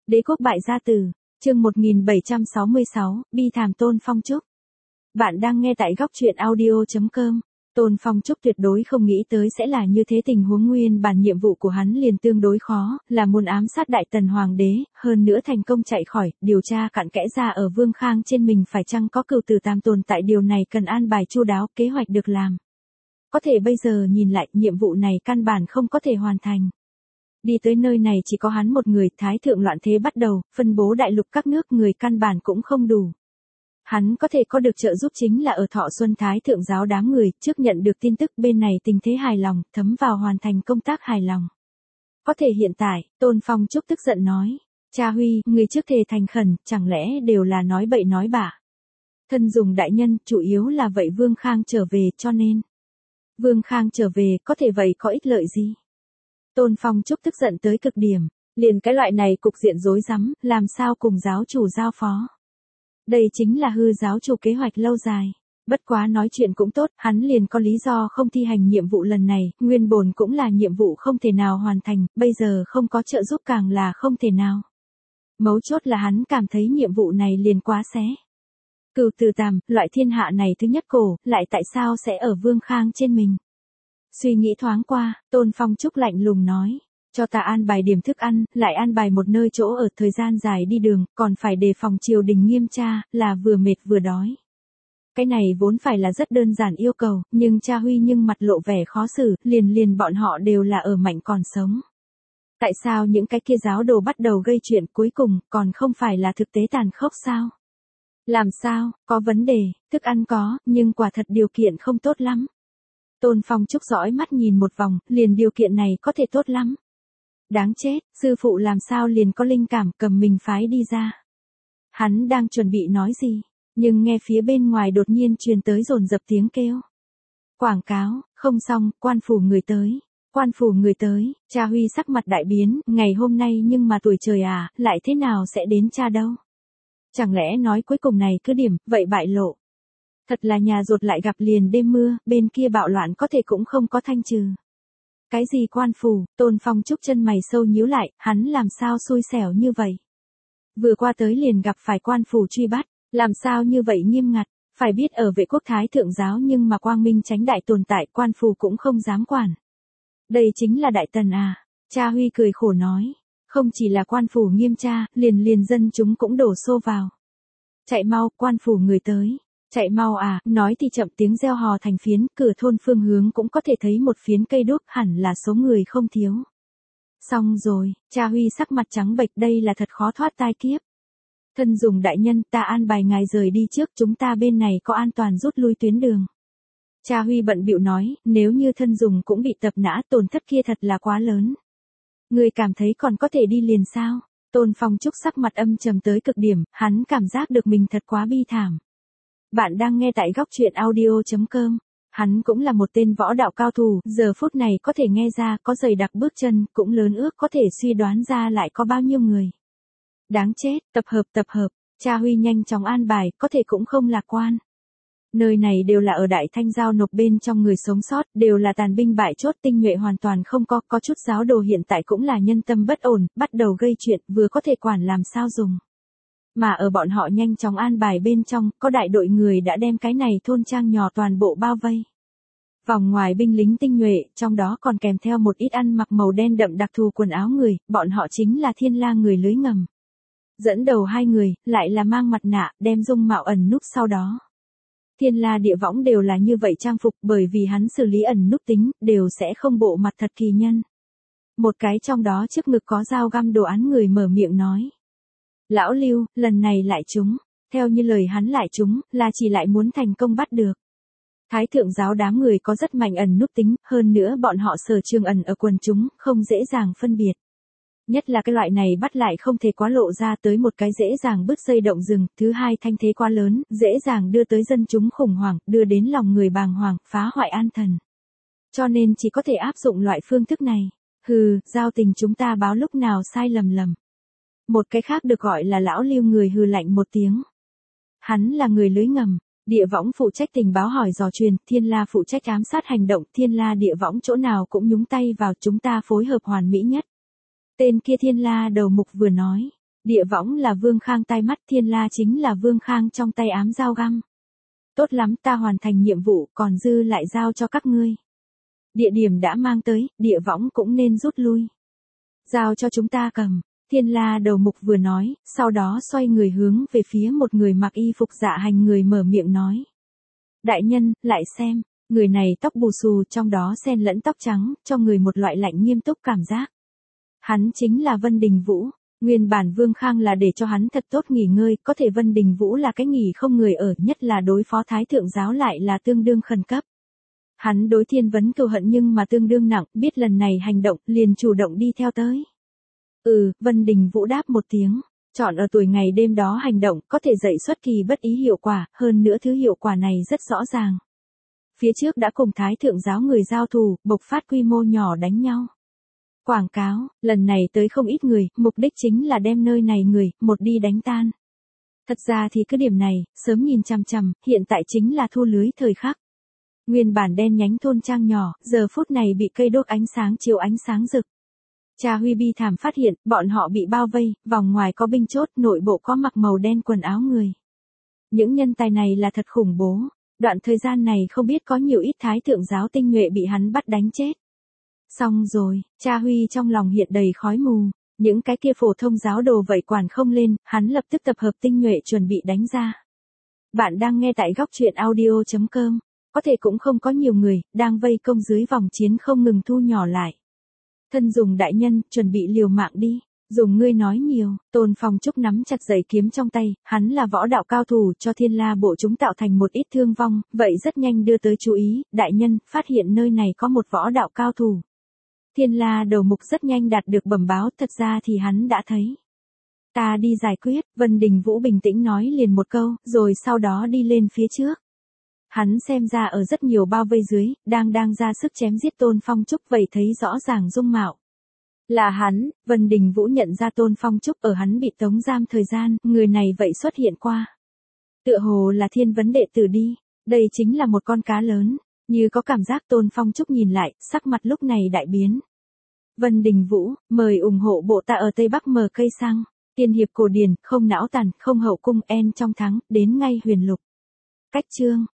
Đế quốc bại gia tử, chương 1766, bi thảm Tôn Phong Trúc. Bạn đang nghe tại góc truyện audio.com. Tôn Phong Trúc tuyệt đối không nghĩ tới sẽ là như thế, tình huống nguyên bản nhiệm vụ của hắn liền tương đối khó, là muốn ám sát Đại Tần Hoàng đế, hơn nữa thành công chạy khỏi, điều tra cặn kẽ ra ở Vương Khang trên mình phải chăng có cừu tử tam tồn tại, điều này cần an bài chu đáo, kế hoạch được làm. Có thể bây giờ nhìn lại, nhiệm vụ này căn bản không có thể hoàn thành. Đi tới nơi này chỉ có hắn một người, thái thượng loạn thế bắt đầu, phân bố đại lục các nước, người căn bản cũng không đủ. Hắn có thể có được trợ giúp chính là ở Thọ Xuân Thái thượng giáo đám người, trước nhận được tin tức bên này tình thế hài lòng, thấm vào hoàn thành công tác hài lòng. Có thể hiện tại, Tôn Phong Trúc tức giận nói, cha Huy, người trước thề thành khẩn, chẳng lẽ đều là nói bậy nói bạ. Thân dùng đại nhân, chủ yếu là vậy Vương Khang trở về, cho nên. Vương Khang trở về, có thể vậy có ích lợi gì? Tôn Phong Trúc tức giận tới cực điểm, liền cái loại này cục diện rối rắm, làm sao cùng giáo chủ giao phó. Đây chính là hư giáo chủ kế hoạch lâu dài. Bất quá nói chuyện cũng tốt, hắn liền có lý do không thi hành nhiệm vụ lần này, nguyên bổn cũng là nhiệm vụ không thể nào hoàn thành, bây giờ không có trợ giúp càng là không thể nào. Mấu chốt là hắn cảm thấy nhiệm vụ này liền quá xé. Cừu tử tam, loại thiên hạ này thứ nhất cổ, lại tại sao sẽ ở Vương Khang trên mình? Suy nghĩ thoáng qua, Tôn Phong Trúc lạnh lùng nói, cho ta an bài điểm thức ăn, lại an bài một nơi chỗ ở, thời gian dài đi đường, còn phải đề phòng triều đình nghiêm tra, là vừa mệt vừa đói. Cái này vốn phải là rất đơn giản yêu cầu, nhưng cha Huy nhưng mặt lộ vẻ khó xử, liền bọn họ đều là ở mạnh còn sống. Tại sao những cái kia giáo đồ bắt đầu gây chuyện cuối cùng, còn không phải là thực tế tàn khốc sao? Làm sao, có vấn đề, thức ăn có, nhưng quả thật điều kiện không tốt lắm. Tôn Phong Trúc dõi mắt nhìn một vòng, liền điều kiện này có thể tốt lắm. Đáng chết, sư phụ làm sao liền có linh cảm cầm mình phái đi ra. Hắn đang chuẩn bị nói gì, nhưng nghe phía bên ngoài đột nhiên truyền tới dồn dập tiếng kêu. Quảng cáo, không xong, quan phủ người tới. Quan phủ người tới, cha Huy sắc mặt đại biến, ngày hôm nay nhưng mà tuổi trời à, lại thế nào sẽ đến cha đâu. Chẳng lẽ nói cuối cùng này cứ điểm, vậy bại lộ. Thật là nhà ruột lại gặp liền đêm mưa, bên kia bạo loạn có thể cũng không có thanh trừ. Cái gì quan phủ, Tôn Phong Trúc chân mày sâu nhíu lại, hắn làm sao xui xẻo như vậy. Vừa qua tới liền gặp phải quan phủ truy bắt, làm sao như vậy nghiêm ngặt, phải biết ở Vệ Quốc Thái thượng giáo nhưng mà quang minh chánh đại tồn tại, quan phủ cũng không dám quản. Đây chính là Đại Tần à, cha Huy cười khổ nói, không chỉ là quan phủ nghiêm tra, liền dân chúng cũng đổ xô vào. Chạy mau, quan phủ người tới. Chạy mau à, nói thì chậm, tiếng reo hò thành phiến, cửa thôn phương hướng cũng có thể thấy một phiến cây đuốc, hẳn là số người không thiếu. Xong rồi, cha Huy sắc mặt trắng bệch, đây là thật khó thoát tai kiếp. Thân dùng đại nhân, ta an bài ngài rời đi trước, chúng ta bên này có an toàn rút lui tuyến đường. Cha Huy bận bịu nói, nếu như thân dùng cũng bị tập nã, tổn thất kia thật là quá lớn. Người cảm thấy còn có thể đi liền sao? Tôn Phong Trúc sắc mặt âm trầm tới cực điểm, hắn cảm giác được mình thật quá bi thảm. Bạn đang nghe tại góc truyện audio.com. Hắn cũng là một tên võ đạo cao thủ, giờ phút này có thể nghe ra có dày đặc bước chân, cũng lớn ước có thể suy đoán ra lại có bao nhiêu người. Đáng chết, tập hợp, cha Huy nhanh chóng an bài, có thể cũng không lạc quan. Nơi này đều là ở Đại Thanh giao nộp bên trong người sống sót, đều là tàn binh bại chốt, tinh nhuệ hoàn toàn không có chút giáo đồ hiện tại cũng là nhân tâm bất ổn, bắt đầu gây chuyện, vừa có thể quản làm sao dùng. Mà ở bọn họ nhanh chóng an bài bên trong, có đại đội người đã đem cái này thôn trang nhỏ toàn bộ bao vây. Vòng ngoài binh lính tinh nhuệ, trong đó còn kèm theo một ít ăn mặc màu đen đậm đặc thù quần áo người, bọn họ chính là Thiên La người lưới ngầm. Dẫn đầu hai người, lại là mang mặt nạ, đem dung mạo ẩn núp sau đó. Thiên La Địa Võng đều là như vậy trang phục, bởi vì hắn xử lý ẩn núp tính, đều sẽ không bộ mặt thật kỳ nhân. Một cái trong đó trước ngực có dao găm đồ án người mở miệng nói. Lão Lưu, lần này lại trúng, theo như lời hắn lại trúng, là chỉ lại muốn thành công bắt được. Thái thượng giáo đám người có rất mạnh ẩn núp tính, hơn nữa bọn họ sở trường ẩn ở quần chúng, không dễ dàng phân biệt. Nhất là cái loại này bắt lại không thể quá lộ ra tới, một cái dễ dàng bứt dây động rừng, thứ hai thanh thế quá lớn, dễ dàng đưa tới dân chúng khủng hoảng, đưa đến lòng người bàng hoàng, phá hoại an thần. Cho nên chỉ có thể áp dụng loại phương thức này. Hừ, giao tình chúng ta báo lúc nào sai lầm. Một cái khác được gọi là lão Lưu người hừ lạnh một tiếng. Hắn là người lưới ngầm, Địa Võng phụ trách tình báo hỏi dò truyền, Thiên La phụ trách ám sát hành động, Thiên La Địa Võng chỗ nào cũng nhúng tay vào, chúng ta phối hợp hoàn mỹ nhất. Tên kia Thiên La đầu mục vừa nói, Địa võng là Vương Khang tai mắt, Thiên La chính là Vương Khang trong tay ám dao găm. Tốt lắm, ta hoàn thành nhiệm vụ, còn dư lại giao cho các ngươi. Địa điểm đã mang tới, địa võng cũng nên rút lui. Giao cho chúng ta cầm. Thiên La đầu mục vừa nói, sau đó xoay người hướng về phía một người mặc y phục dạ hành người mở miệng nói. Đại nhân, lại xem, người này tóc bù xù trong đó xen lẫn tóc trắng, cho người một loại lạnh nghiêm túc cảm giác. Hắn chính là Vân Đình Vũ. Nguyên bản Vương Khang là để cho hắn thật tốt nghỉ ngơi, có thể Vân Đình Vũ là cái nghỉ không người ở, nhất là đối phó Thái Thượng Giáo lại là tương đương khẩn cấp. Hắn đối Thiên Vấn cừu hận nhưng mà tương đương nặng, biết lần này hành động, liền chủ động đi theo tới. Vân Đình Vũ đáp một tiếng, chọn ở tuổi ngày đêm đó hành động, có thể dậy xuất kỳ bất ý hiệu quả, hơn nữa thứ hiệu quả này rất rõ ràng. Phía trước đã cùng Thái Thượng Giáo người giao thù, bộc phát quy mô nhỏ đánh nhau. Quảng cáo, lần này tới không ít người, mục đích chính là đem nơi này người, một đi đánh tan. Thật ra thì cứ điểm này, sớm nhìn chằm chằm, hiện tại chính là thu lưới thời khắc. Nguyên bản đen nhánh thôn trang nhỏ, giờ phút này bị cây đốt ánh sáng chiếu ánh sáng rực. Cha Huy bi thảm phát hiện, bọn họ bị bao vây, vòng ngoài có binh chốt, nội bộ có mặc màu đen quần áo người. Những nhân tài này là thật khủng bố. Đoạn thời gian này không biết có nhiều ít Thái Thượng Giáo tinh nhuệ bị hắn bắt đánh chết. Xong rồi, cha Huy trong lòng hiện đầy khói mù, những cái kia phổ thông giáo đồ vậy quản không lên, hắn lập tức tập hợp tinh nhuệ chuẩn bị đánh ra. Bạn đang nghe tại góc truyện audio.com, có thể cũng không có nhiều người, đang vây công dưới vòng chiến không ngừng thu nhỏ lại. Thân dùng đại nhân, chuẩn bị liều mạng đi, dùng ngươi nói nhiều, Tôn Phong Trúc nắm chặt dẩy kiếm trong tay, hắn là võ đạo cao thủ cho Thiên La bộ chúng tạo thành một ít thương vong, vậy rất nhanh đưa tới chú ý, đại nhân, phát hiện nơi này có một võ đạo cao thủ. Thiên La đầu mục rất nhanh đạt được bẩm báo, thật ra thì hắn đã thấy. Ta đi giải quyết, Vân Đình Vũ bình tĩnh nói liền một câu, rồi sau đó đi lên phía trước. Hắn xem ra ở rất nhiều bao vây dưới, đang ra sức chém giết Tôn Phong Trúc vậy thấy rõ ràng dung mạo. Là hắn, Vân Đình Vũ nhận ra Tôn Phong Trúc ở hắn bị tống giam thời gian, người này vậy xuất hiện qua. Tựa hồ là Thiên Vấn đệ tử đi, đây chính là một con cá lớn, như có cảm giác Tôn Phong Trúc nhìn lại, sắc mặt lúc này đại biến. Vân Đình Vũ, mời ủng hộ bộ ta ở Tây Bắc mở cây xăng, tiên hiệp cổ điển, không não tàn, không hậu cung en trong thắng, đến ngay huyền lục. Cách chương.